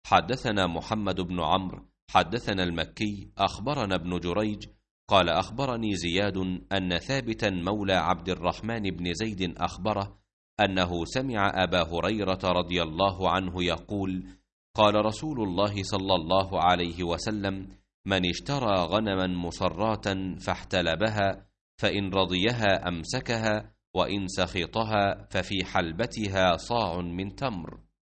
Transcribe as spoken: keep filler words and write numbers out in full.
حدثنا محمد بن عمرو حدثنا المكي أخبرنا ابن جريج قال أخبرني زياد أن ثابتا مولى عبد الرحمن بن زيد أخبره أنه سمع أبا هريرة رضي الله عنه يقول قال رسول الله صلى الله عليه وسلم من اشترى غنما مصراة فاحتلبها فإن رضيها أمسكها وإن سخطها ففي حلبتها صاع من تمر.